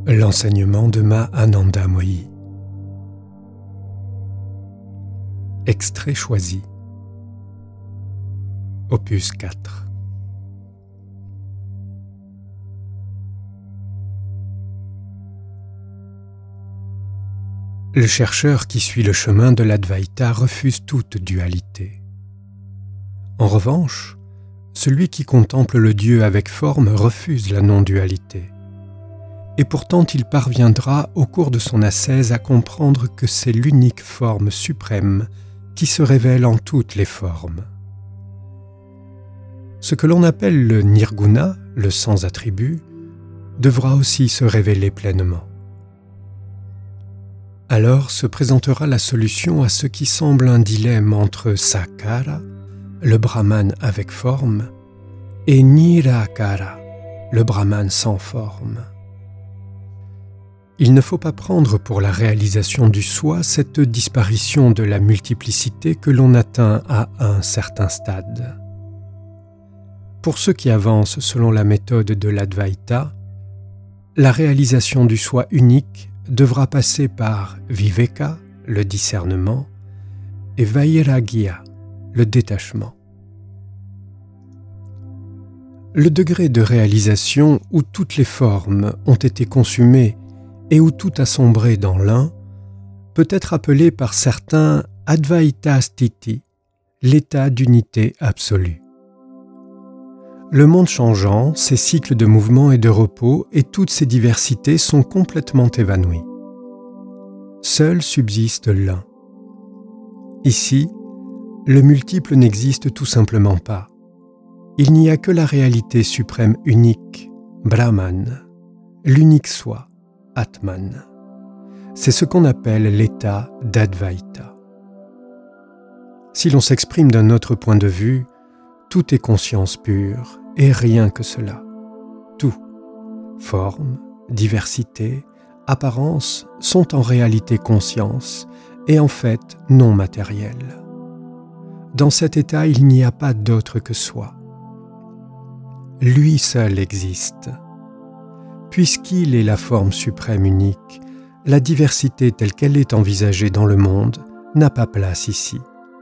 L'enseignement de Mahananda Mohi. Extrait choisi. Opus 4. Le chercheur qui suit le chemin de l'Advaita refuse toute dualité. En revanche, celui qui contemple le Dieu avec forme refuse la non-dualité. Et pourtant il parviendra au cours de son ascèse à comprendre que c'est l'unique forme suprême qui se révèle en toutes les formes. Ce que l'on appelle le nirguna, le sans attribut, devra aussi se révéler pleinement. Alors se présentera la solution à ce qui semble un dilemme entre sakara, le brahman avec forme, et nirakara, le brahman sans forme. Il ne faut pas prendre pour la réalisation du soi cette disparition de la multiplicité que l'on atteint à un certain stade. Pour ceux qui avancent selon la méthode de l'Advaita, la réalisation du soi unique devra passer par viveka, le discernement, et vairagya, le détachement. Le degré de réalisation où toutes les formes ont été consumées et où tout a sombré dans l'un, peut être appelé par certains Advaita Sthiti, l'état d'unité absolue. Le monde changeant, ses cycles de mouvement et de repos et toutes ses diversités sont complètement évanouies. Seul subsiste l'un. Ici, le multiple n'existe tout simplement pas. Il n'y a que la réalité suprême unique, Brahman, l'unique soi, Atman. C'est ce qu'on appelle l'état d'Advaita. Si l'on s'exprime d'un autre point de vue, tout est conscience pure et rien que cela. Tout, forme, diversité, apparence sont en réalité conscience et en fait non matériel. Dans cet état, il n'y a pas d'autre que soi. Lui seul existe. Puisqu'il est la forme suprême unique, la diversité telle qu'elle est envisagée dans le monde n'a pas place ici.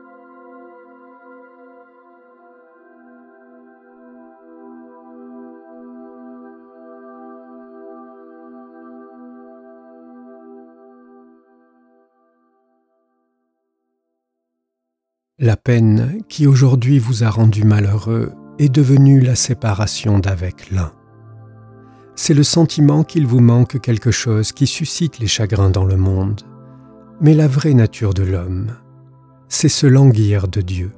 La peine qui aujourd'hui vous a rendu malheureux est devenue la séparation d'avec l'un. C'est le sentiment qu'il vous manque quelque chose qui suscite les chagrins dans le monde. Mais la vraie nature de l'homme, c'est se languir de Dieu.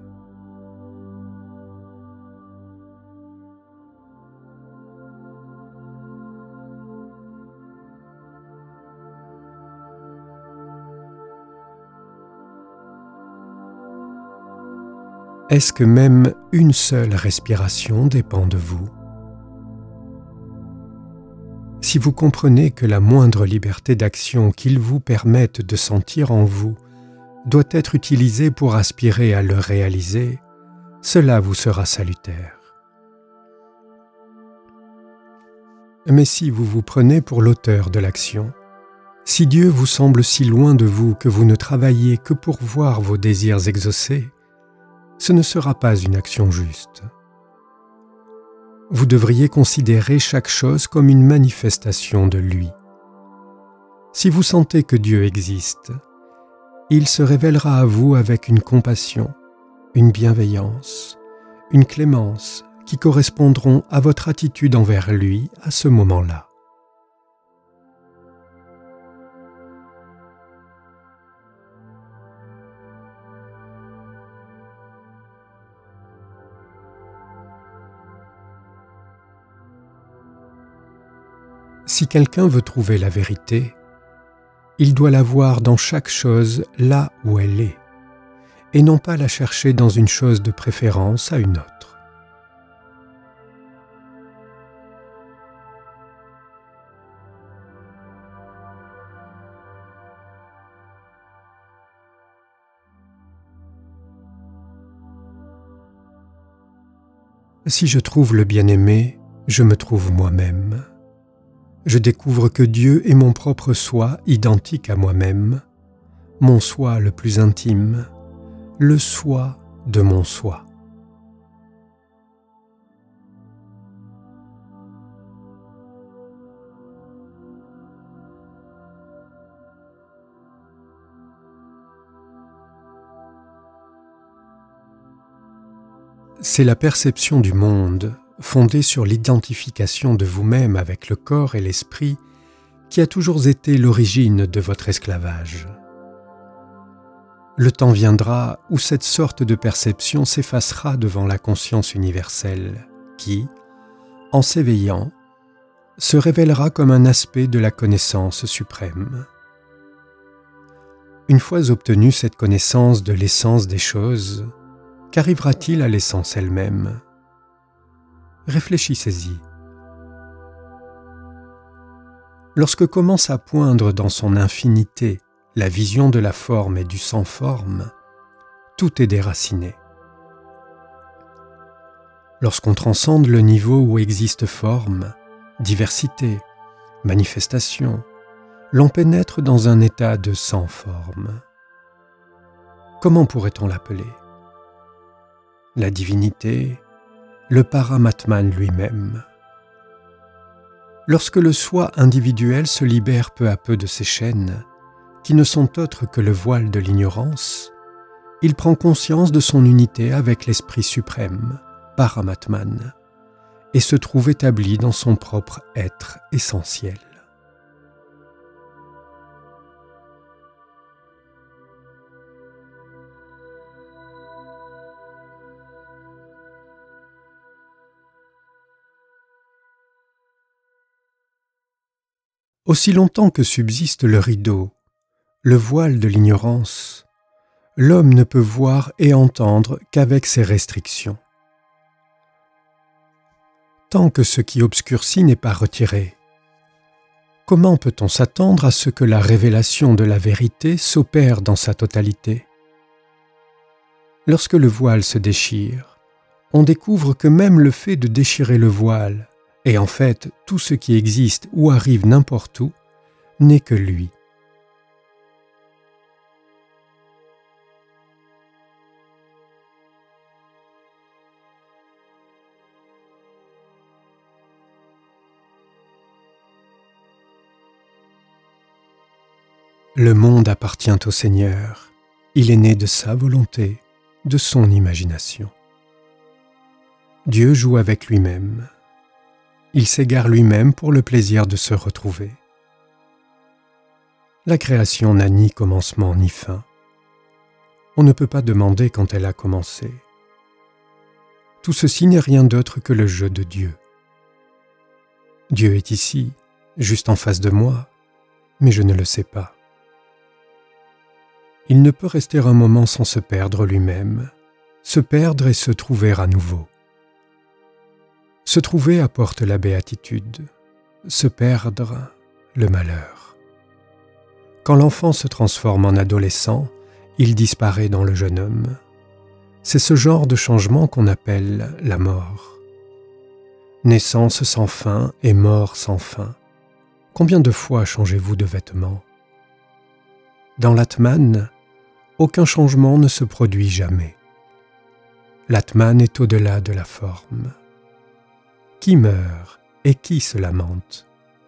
Est-ce que même une seule respiration dépend de vous ? Si vous comprenez que la moindre liberté d'action qu'il vous permette de sentir en vous doit être utilisée pour aspirer à le réaliser, cela vous sera salutaire. Mais si vous vous prenez pour l'auteur de l'action, si Dieu vous semble si loin de vous que vous ne travaillez que pour voir vos désirs exaucés, ce ne sera pas une action juste. Vous devriez considérer chaque chose comme une manifestation de lui. Si vous sentez que Dieu existe, il se révélera à vous avec une compassion, une bienveillance, une clémence qui correspondront à votre attitude envers lui à ce moment-là. Si quelqu'un veut trouver la vérité, il doit la voir dans chaque chose là où elle est, et non pas la chercher dans une chose de préférence à une autre. Si je trouve le bien-aimé, je me trouve moi-même. je découvre que Dieu est mon propre soi identique à moi-même, mon soi le plus intime, le soi de mon soi. C'est la perception du monde, fondée sur l'identification de vous-même avec le corps et l'esprit, qui a toujours été l'origine de votre esclavage. Le temps viendra où cette sorte de perception s'effacera devant la conscience universelle, qui, en s'éveillant, se révélera comme un aspect de la connaissance suprême. Une fois obtenue cette connaissance de l'essence des choses, qu'arrivera-t-il à l'essence elle-même ? Réfléchissez-y. Lorsque commence à poindre dans son infinité la vision de la forme et du sans-forme, tout est déraciné. Lorsqu'on transcende le niveau où existe forme, diversité, manifestation, l'on pénètre dans un état de sans-forme. Comment pourrait-on l'appeler ? La divinité, le Paramatman lui-même. Lorsque le soi individuel se libère peu à peu de ses chaînes, qui ne sont autres que le voile de l'ignorance, il prend conscience de son unité avec l'Esprit suprême, Paramatman, et se trouve établi dans son propre être essentiel. Aussi longtemps que subsiste le rideau, le voile de l'ignorance, l'homme ne peut voir et entendre qu'avec ses restrictions. Tant que ce qui obscurcit n'est pas retiré, comment peut-on s'attendre à ce que la révélation de la vérité s'opère dans sa totalité ? Lorsque le voile se déchire, on découvre que même le fait de déchirer le voile, et en fait tout ce qui existe ou arrive n'importe où, n'est que lui. Le monde appartient au Seigneur. Il est né de sa volonté, de son imagination. Dieu joue avec lui-même. Il s'égare lui-même pour le plaisir de se retrouver. La création n'a ni commencement ni fin. On ne peut pas demander quand elle a commencé. Tout ceci n'est rien d'autre que le jeu de Dieu. Dieu est ici, juste en face de moi, mais je ne le sais pas. Il ne peut rester un moment sans se perdre lui-même, se perdre et se trouver à nouveau. Se trouver apporte la béatitude, se perdre, le malheur. Quand l'enfant se transforme en adolescent, il disparaît dans le jeune homme. C'est ce genre de changement qu'on appelle la mort. Naissance sans fin et mort sans fin. Combien de fois changez-vous de vêtements ? Dans l'Atman, aucun changement ne se produit jamais. L'Atman est au-delà de la forme. Qui meurt et qui se lamente ?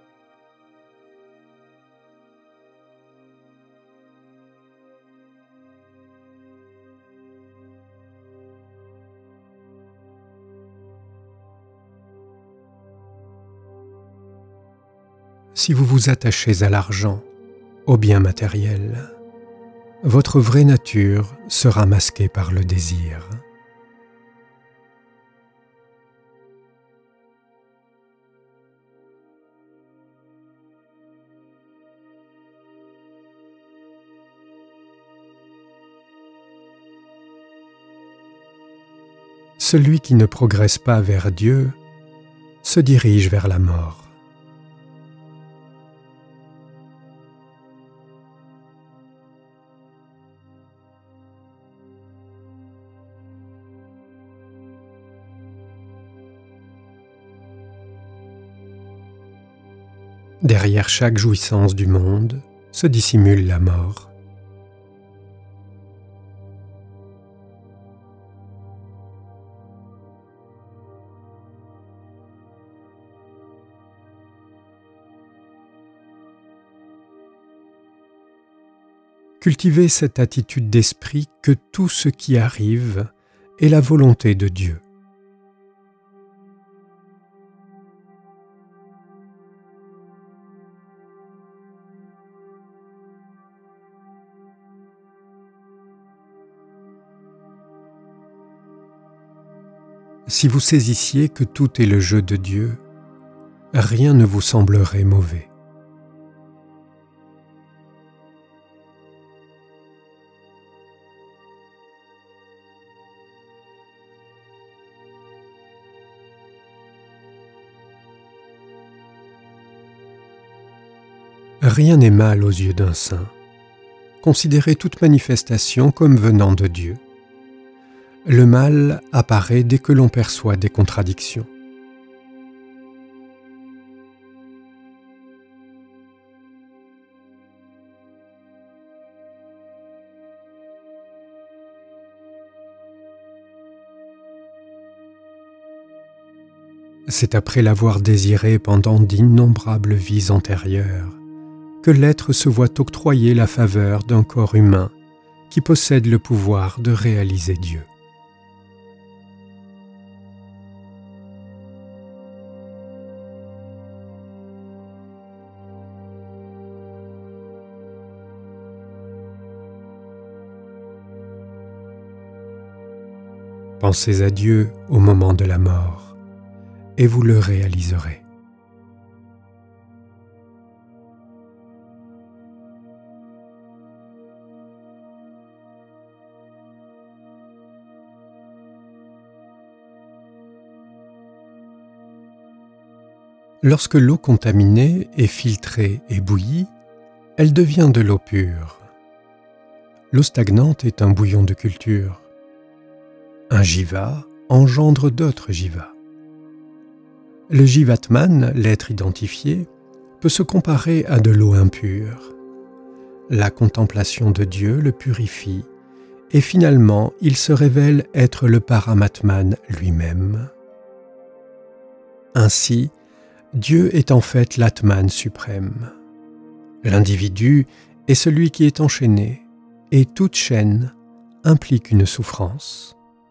Si vous vous attachez à l'argent, aux biens matériels, votre vraie nature sera masquée par le désir. Celui qui ne progresse pas vers Dieu se dirige vers la mort. Derrière chaque jouissance du monde se dissimule la mort. Cultivez cette attitude d'esprit que tout ce qui arrive est la volonté de Dieu. Si vous saisissiez que tout est le jeu de Dieu, rien ne vous semblerait mauvais. Rien n'est mal aux yeux d'un saint. Considérez toute manifestation comme venant de Dieu. Le mal apparaît dès que l'on perçoit des contradictions. C'est après l'avoir désiré pendant d'innombrables vies antérieures que l'être se voit octroyer la faveur d'un corps humain qui possède le pouvoir de réaliser Dieu. Pensez à Dieu au moment de la mort, et vous le réaliserez. Lorsque l'eau contaminée est filtrée et bouillie, elle devient de l'eau pure. L'eau stagnante est un bouillon de culture. Un jiva engendre d'autres jivas. Le jivatman, l'être identifié, peut se comparer à de l'eau impure. La contemplation de Dieu le purifie et finalement il se révèle être le Paramatman lui-même. Ainsi, Dieu est en fait l'Atman suprême. L'individu est celui qui est enchaîné, et toute chaîne implique une souffrance.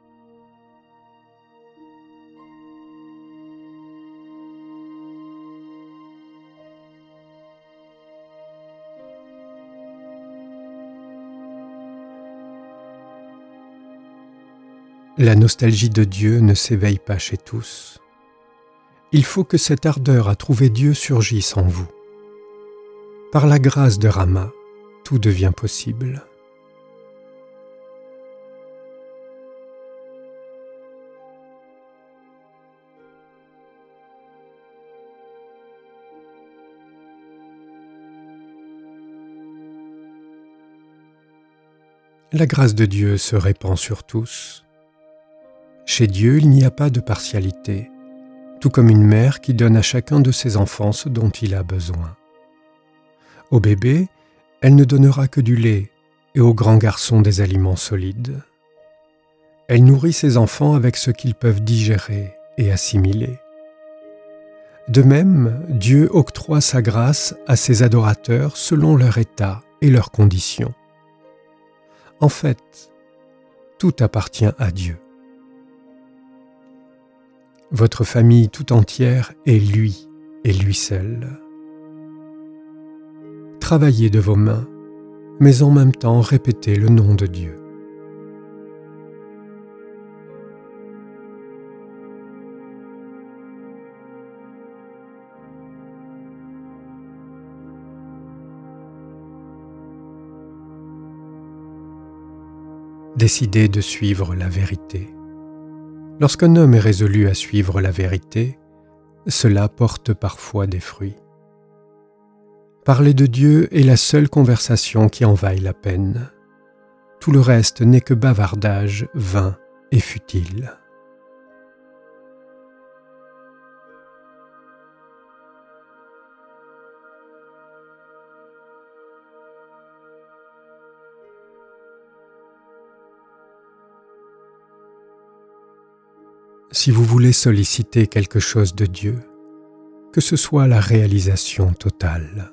La nostalgie de Dieu ne s'éveille pas chez tous. Il faut que cette ardeur à trouver Dieu surgisse en vous. Par la grâce de Rama, tout devient possible. La grâce de Dieu se répand sur tous. Chez Dieu, il n'y a pas de partialité, tout comme une mère qui donne à chacun de ses enfants ce dont il a besoin. Au bébé, elle ne donnera que du lait et au grand garçon des aliments solides. Elle nourrit ses enfants avec ce qu'ils peuvent digérer et assimiler. De même, Dieu octroie sa grâce à ses adorateurs selon leur état et leurs conditions. En fait, tout appartient à Dieu. Votre famille tout entière est lui et lui seul. Travaillez de vos mains, mais en même temps répétez le nom de Dieu. Décidez de suivre la vérité. Lorsqu'un homme est résolu à suivre la vérité, cela porte parfois des fruits. Parler de Dieu est la seule conversation qui en vaille la peine. Tout le reste n'est que bavardage vain et futile. si vous voulez solliciter quelque chose de Dieu, que ce soit la réalisation totale.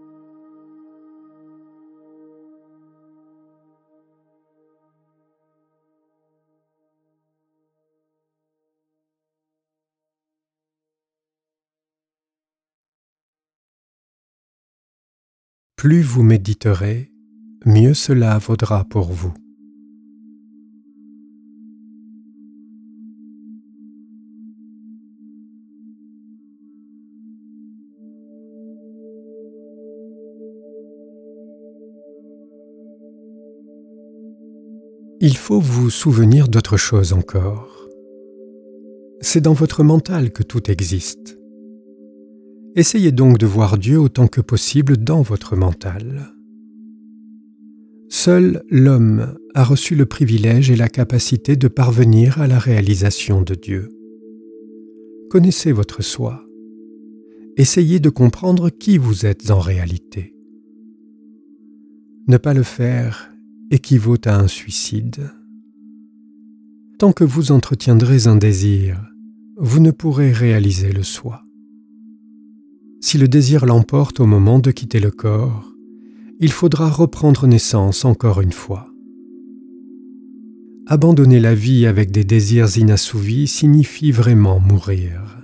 Plus vous méditerez, mieux cela vaudra pour vous. Il faut vous souvenir d'autre chose encore. C'est dans votre mental que tout existe. Essayez donc de voir Dieu autant que possible dans votre mental. Seul l'homme a reçu le privilège et la capacité de parvenir à la réalisation de Dieu. Connaissez votre soi. Essayez de comprendre qui vous êtes en réalité. Ne pas le faire équivaut à un suicide. Tant que vous entretiendrez un désir, vous ne pourrez réaliser le soi. Si le désir l'emporte au moment de quitter le corps, il faudra reprendre naissance encore une fois. Abandonner la vie avec des désirs inassouvis signifie vraiment mourir.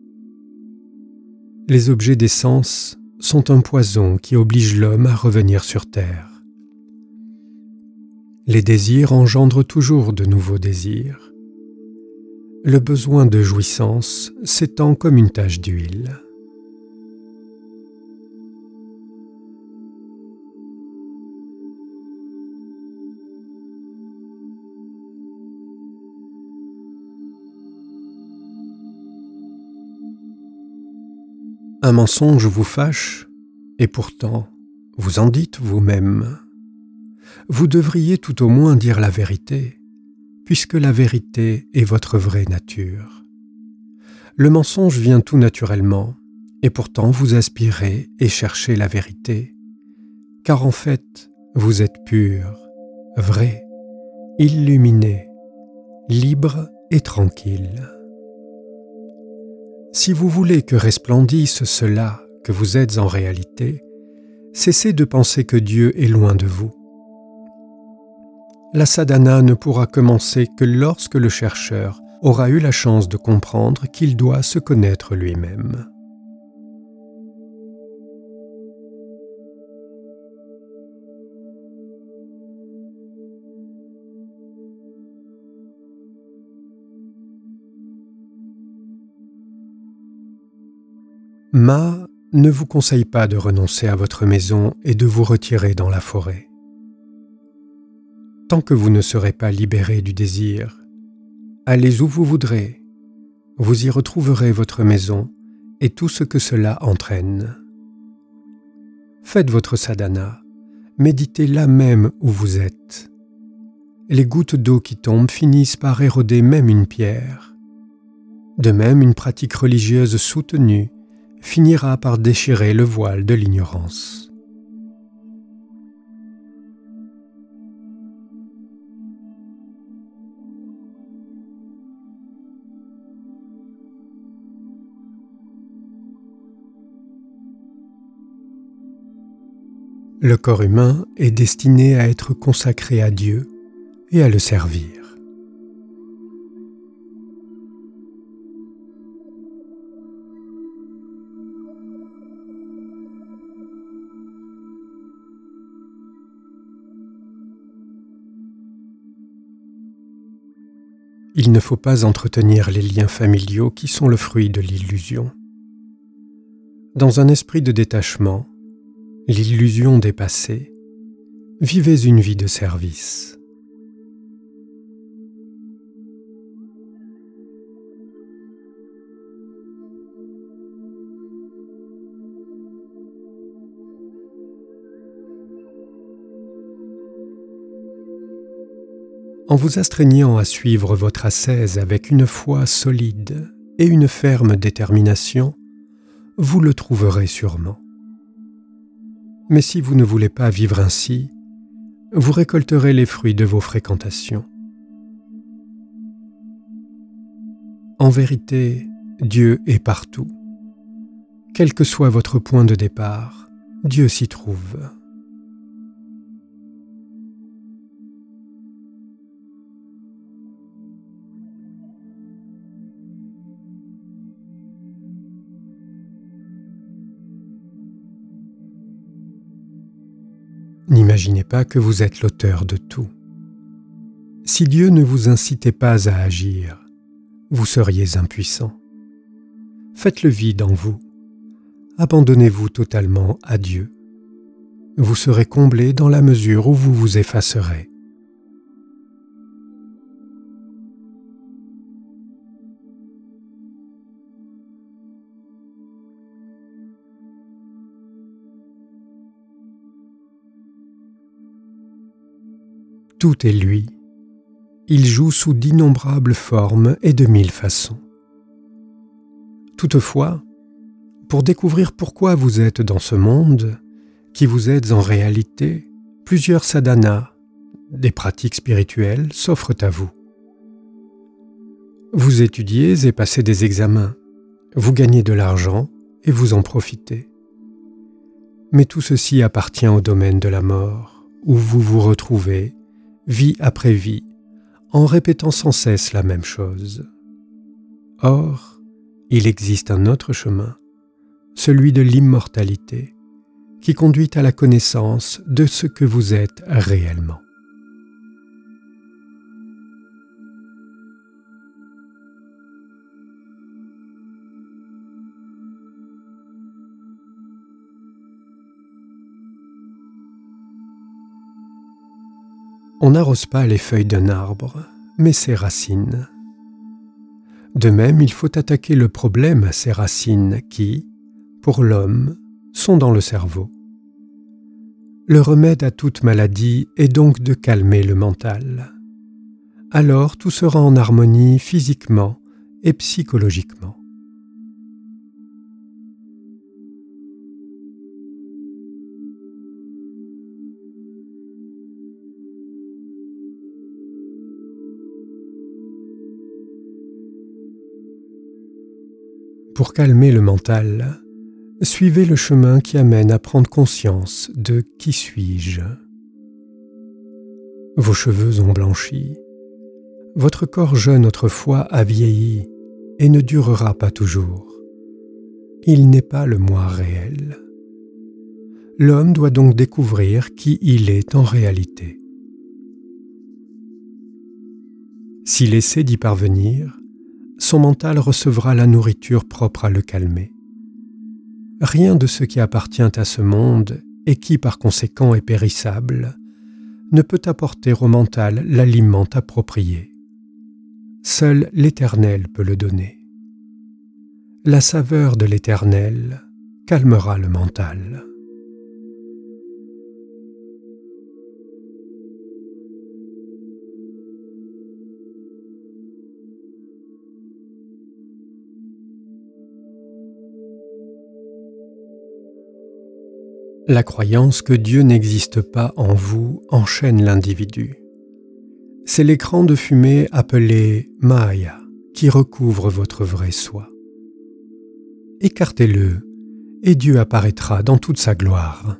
Les objets des sens sont un poison qui oblige l'homme à revenir sur terre. Les désirs engendrent toujours de nouveaux désirs. Le besoin de jouissance s'étend comme une tache d'huile. Un mensonge vous fâche, et pourtant, vous en dites vous-même. Vous devriez tout au moins dire la vérité, puisque la vérité est votre vraie nature. Le mensonge vient tout naturellement, et pourtant vous aspirez et cherchez la vérité, car en fait, vous êtes pur, vrai, illuminé, libre et tranquille. Si vous voulez que resplendisse cela que vous êtes en réalité, cessez de penser que Dieu est loin de vous. La sadhana ne pourra commencer que lorsque le chercheur aura eu la chance de comprendre qu'il doit se connaître lui-même. Ma ne vous conseille pas de renoncer à votre maison et de vous retirer dans la forêt. Tant que vous ne serez pas libéré du désir, allez où vous voudrez, vous y retrouverez votre maison et tout ce que cela entraîne. Faites votre sadhana, méditez là même où vous êtes. Les gouttes d'eau qui tombent finissent par éroder même une pierre. De même, une pratique religieuse soutenue finira par déchirer le voile de l'ignorance. Le corps humain est destiné à être consacré à Dieu et à le servir. Il ne faut pas entretenir les liens familiaux qui sont le fruit de l'illusion. Dans un esprit de détachement, l'illusion dépassée, vivez une vie de service. En vous astreignant à suivre votre ascèse avec une foi solide et une ferme détermination, vous le trouverez sûrement. Mais si vous ne voulez pas vivre ainsi, vous récolterez les fruits de vos fréquentations. En vérité, Dieu est partout. Quel que soit votre point de départ, Dieu s'y trouve. N'imaginez pas que vous êtes l'auteur de tout. Si Dieu ne vous incitait pas à agir, vous seriez impuissant. Faites le vide en vous. Abandonnez-vous totalement à Dieu. Vous serez comblé dans la mesure où vous vous effacerez. Tout est lui. Il joue sous d'innombrables formes et de mille façons. Toutefois, pour découvrir pourquoi vous êtes dans ce monde, qui vous êtes en réalité, plusieurs sadhanas, des pratiques spirituelles, s'offrent à vous. Vous étudiez et passez des examens, vous gagnez de l'argent et vous en profitez. Mais tout ceci appartient au domaine de la mort, où vous vous retrouvez, vie après vie, en répétant sans cesse la même chose. Or, il existe un autre chemin, celui de l'immortalité, qui conduit à la connaissance de ce que vous êtes réellement. On n'arrose pas les feuilles d'un arbre, mais ses racines. De même, il faut attaquer le problème à ses racines qui, pour l'homme, sont dans le cerveau. Le remède à toute maladie est donc de calmer le mental. Alors tout sera en harmonie physiquement et psychologiquement. Pour calmer le mental, suivez le chemin qui amène à prendre conscience de « qui suis-je ». Vos cheveux ont blanchi, votre corps jeune autrefois a vieilli et ne durera pas toujours. Il n'est pas le moi réel. L'homme doit donc découvrir qui il est en réalité. S'il essaie d'y parvenir, son mental recevra la nourriture propre à le calmer. Rien de ce qui appartient à ce monde et qui par conséquent est périssable ne peut apporter au mental l'aliment approprié. Seul l'Éternel peut le donner. La saveur de l'Éternel calmera le mental. La croyance que Dieu n'existe pas en vous enchaîne l'individu. C'est l'écran de fumée appelé Maya qui recouvre votre vrai soi. Écartez-le et Dieu apparaîtra dans toute sa gloire.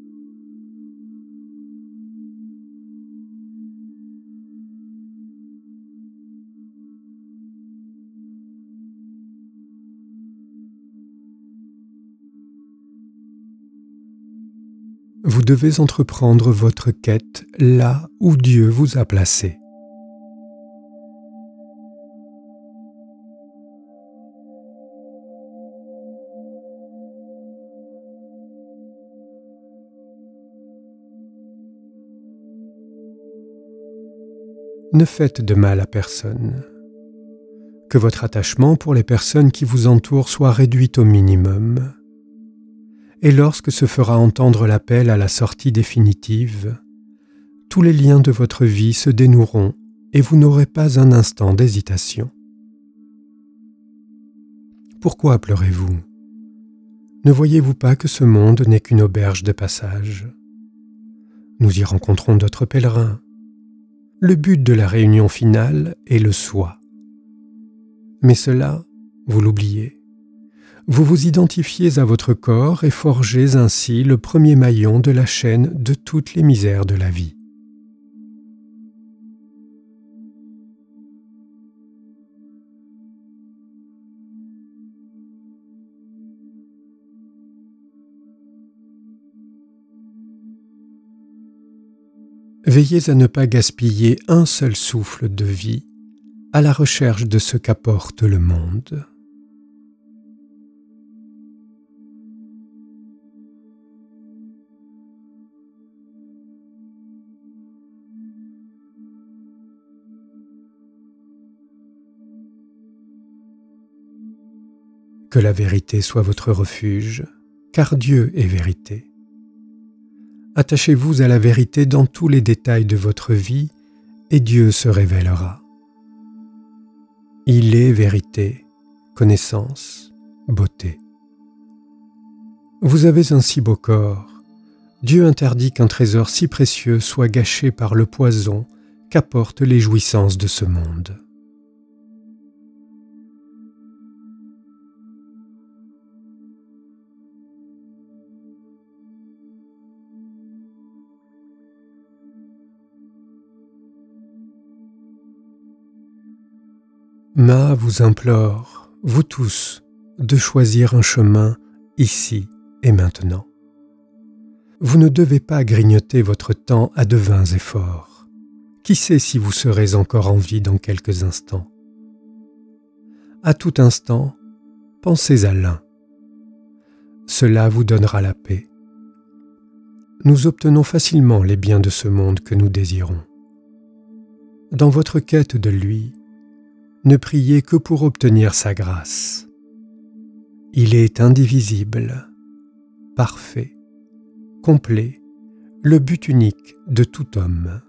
Vous devez entreprendre votre quête là où Dieu vous a placé. Ne faites de mal à personne. Que votre attachement pour les personnes qui vous entourent soit réduit au minimum. Et lorsque se fera entendre l'appel à la sortie définitive, tous les liens de votre vie se dénoueront et vous n'aurez pas un instant d'hésitation. Pourquoi pleurez-vous ? Ne voyez-vous pas que ce monde n'est qu'une auberge de passage ? Nous y rencontrons d'autres pèlerins. Le but de la réunion finale est le soi. Mais cela, vous l'oubliez. Vous vous identifiez à votre corps et forgez ainsi le premier maillon de la chaîne de toutes les misères de la vie. Veillez à ne pas gaspiller un seul souffle de vie à la recherche de ce qu'apporte le monde. Que la vérité soit votre refuge, car Dieu est vérité. Attachez-vous à la vérité dans tous les détails de votre vie et Dieu se révélera. Il est vérité, connaissance, beauté. Vous avez un si beau corps. Dieu interdit qu'un trésor si précieux soit gâché par le poison qu'apportent les jouissances de ce monde. Ma vous implore, vous tous, de choisir un chemin ici et maintenant. Vous ne devez pas grignoter votre temps à de vains efforts. Qui sait si vous serez encore en vie dans quelques instants? À tout instant, pensez à l'un. Cela vous donnera la paix. Nous obtenons facilement les biens de ce monde que nous désirons. Dans votre quête de lui, ne priez que pour obtenir sa grâce. Il est indivisible, parfait, complet, le but unique de tout homme.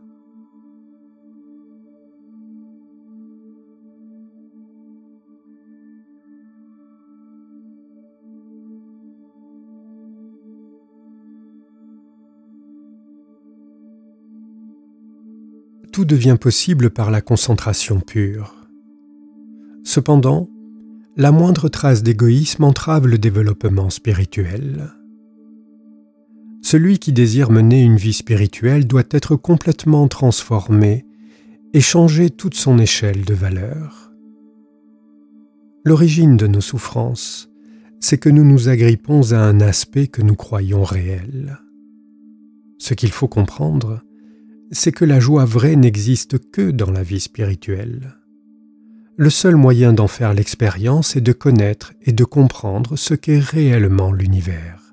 Tout devient possible par la concentration pure. Cependant, la moindre trace d'égoïsme entrave le développement spirituel. Celui qui désire mener une vie spirituelle doit être complètement transformé et changer toute son échelle de valeur. L'origine de nos souffrances, c'est que nous nous agrippons à un aspect que nous croyons réel. Ce qu'il faut comprendre, c'est que la joie vraie n'existe que dans la vie spirituelle. Le seul moyen d'en faire l'expérience est de connaître et de comprendre ce qu'est réellement l'univers.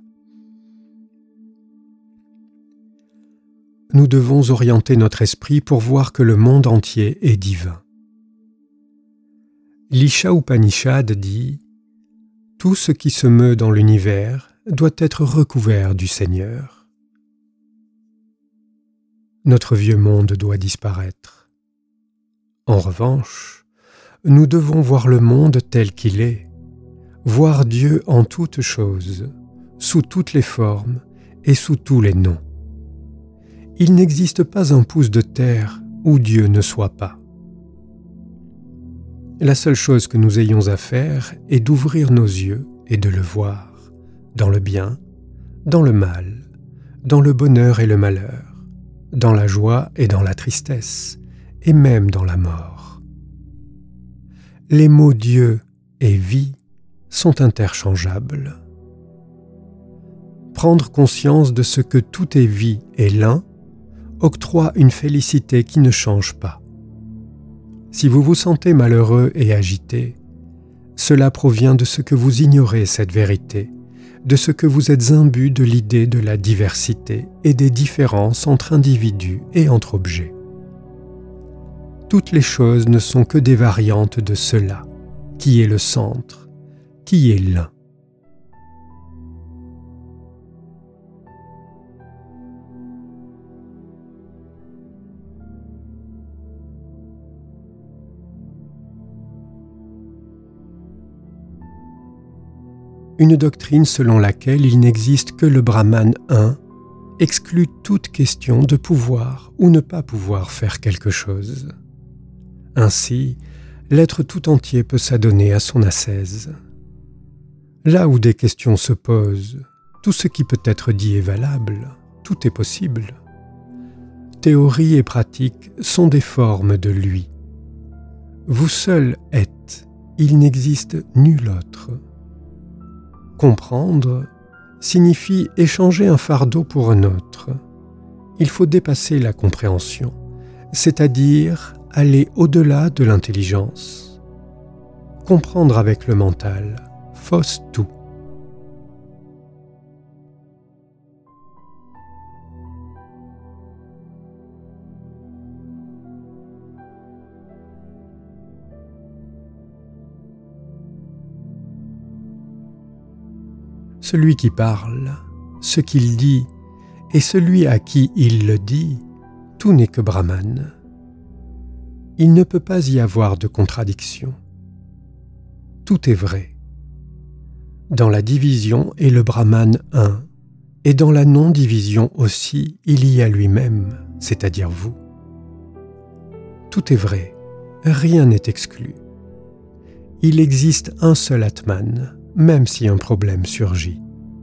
Nous devons orienter notre esprit pour voir que le monde entier est divin. L'Isha Upanishad dit « Tout ce qui se meut dans l'univers doit être recouvert du Seigneur. » Notre vieux monde doit disparaître. En revanche, nous devons voir le monde tel qu'il est, voir Dieu en toutes choses, sous toutes les formes et sous tous les noms. Il n'existe pas un pouce de terre où Dieu ne soit pas. La seule chose que nous ayons à faire est d'ouvrir nos yeux et de le voir, dans le bien, dans le mal, dans le bonheur et le malheur, dans la joie et dans la tristesse, et même dans la mort. Les mots Dieu et vie sont interchangeables. Prendre conscience de ce que tout est vie et l'un octroie une félicité qui ne change pas. Si vous vous sentez malheureux et agité, cela provient de ce que vous ignorez cette vérité, de ce que vous êtes imbu de l'idée de la diversité et des différences entre individus et entre objets. Toutes les choses ne sont que des variantes de cela, qui est le centre, qui est l'un. Une doctrine selon laquelle il n'existe que le Brahman un exclut toute question de pouvoir ou ne pas pouvoir faire quelque chose. Ainsi, l'être tout entier peut s'adonner à son ascèse. Là où des questions se posent, tout ce qui peut être dit est valable, tout est possible. Théorie et pratique sont des formes de lui. Vous seul êtes, il n'existe nul autre. Comprendre signifie échanger un fardeau pour un autre. Il faut dépasser la compréhension, c'est-à-dire aller au-delà de l'intelligence. Comprendre avec le mental fausse tout. Celui qui parle, ce qu'il dit, et celui à qui il le dit, tout n'est que Brahman. Il ne peut pas y avoir de contradiction. Tout est vrai. Dans la division est le Brahman un, et dans la non-division aussi, il y a lui-même, c'est-à-dire vous. Tout est vrai, rien n'est exclu. Il existe un seul Atman, même si un problème surgit.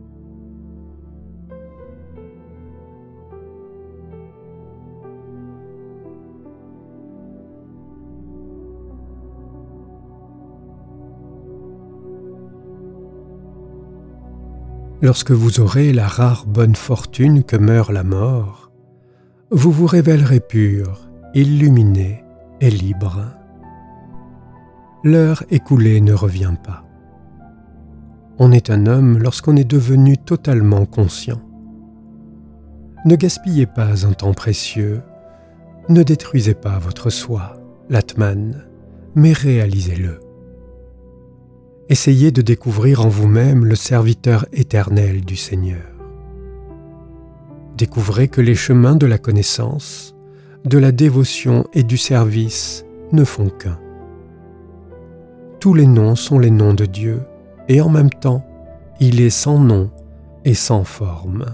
Lorsque vous aurez la rare bonne fortune que meurt la mort, vous vous révélerez pur, illuminé et libre. L'heure écoulée ne revient pas. On est un homme lorsqu'on est devenu totalement conscient. Ne gaspillez pas un temps précieux, ne détruisez pas votre soi, l'Atman, mais réalisez-le. Essayez de découvrir en vous-même le serviteur éternel du Seigneur. Découvrez que les chemins de la connaissance, de la dévotion et du service ne font qu'un. Tous les noms sont les noms de Dieu, et en même temps, il est sans nom et sans forme.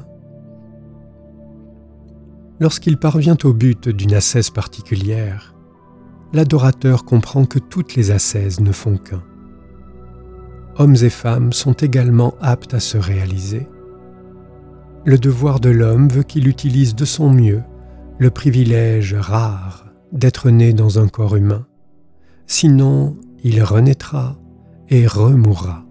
Lorsqu'il parvient au but d'une ascèse particulière, l'adorateur comprend que toutes les ascèses ne font qu'un. Hommes et femmes sont également aptes à se réaliser. Le devoir de l'homme veut qu'il utilise de son mieux le privilège rare d'être né dans un corps humain. Sinon, il renaîtra et remourra.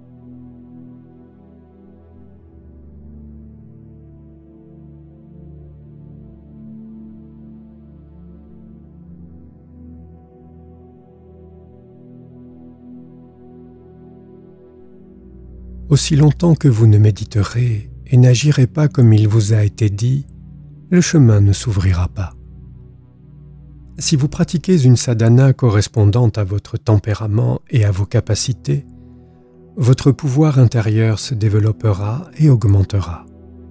Aussi longtemps que vous ne méditerez et n'agirez pas comme il vous a été dit, le chemin ne s'ouvrira pas. Si vous pratiquez une sadhana correspondante à votre tempérament et à vos capacités, votre pouvoir intérieur se développera et augmentera.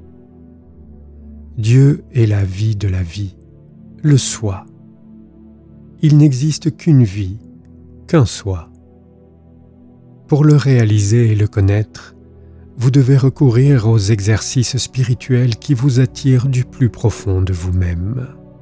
Dieu est la vie de la vie, le soi. Il n'existe qu'une vie, qu'un soi. Pour le réaliser et le connaître, vous devez recourir aux exercices spirituels qui vous attirent du plus profond de vous-même.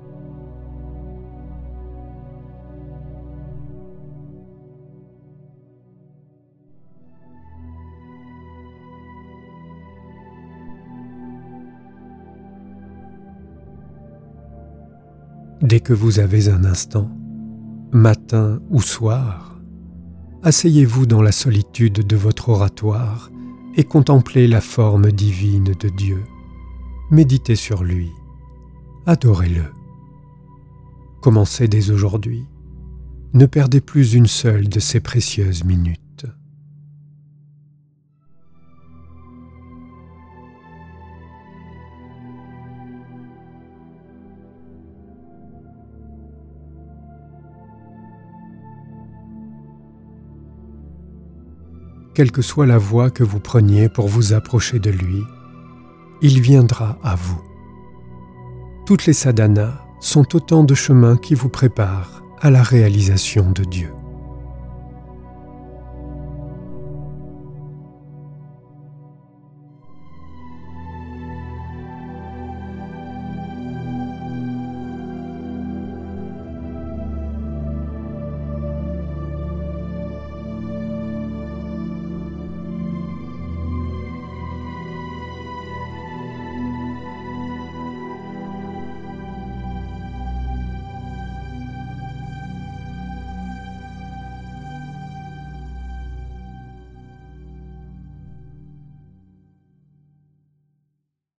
Dès que vous avez un instant, matin ou soir, asseyez-vous dans la solitude de votre oratoire et contemplez la forme divine de Dieu. Méditez sur lui, adorez-le. Commencez dès aujourd'hui. Ne perdez plus une seule de ces précieuses minutes. Quelle que soit la voie que vous preniez pour vous approcher de lui, il viendra à vous. Toutes les sadhanas sont autant de chemins qui vous préparent à la réalisation de Dieu.